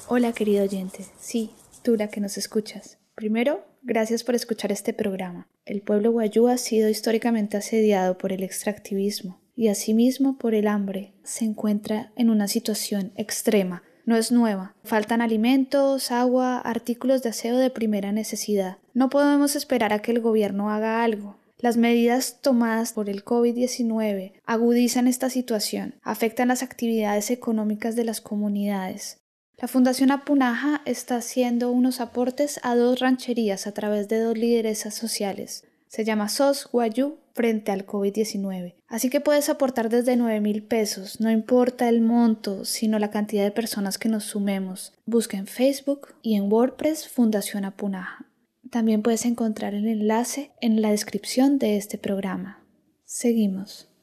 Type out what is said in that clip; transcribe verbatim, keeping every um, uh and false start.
Hola querido oyente, sí, tú la que nos escuchas. Primero, gracias por escuchar este programa. El pueblo wayuu ha sido históricamente asediado por el extractivismo y asimismo por el hambre. Se encuentra en una situación extrema. No es nueva. Faltan alimentos, agua, artículos de aseo de primera necesidad. No podemos esperar a que el gobierno haga algo. Las medidas tomadas por el covid diecinueve agudizan esta situación, afectan las actividades económicas de las comunidades. La Fundación Apunaja está haciendo unos aportes a dos rancherías a través de dos lideresas sociales. Se llama S O S Wayuu frente al covid diecinueve. Así que puedes aportar desde nueve mil pesos, no importa el monto, sino la cantidad de personas que nos sumemos. Busca en Facebook y en WordPress Fundación Apunaja. También puedes encontrar el enlace en la descripción de este programa. Seguimos.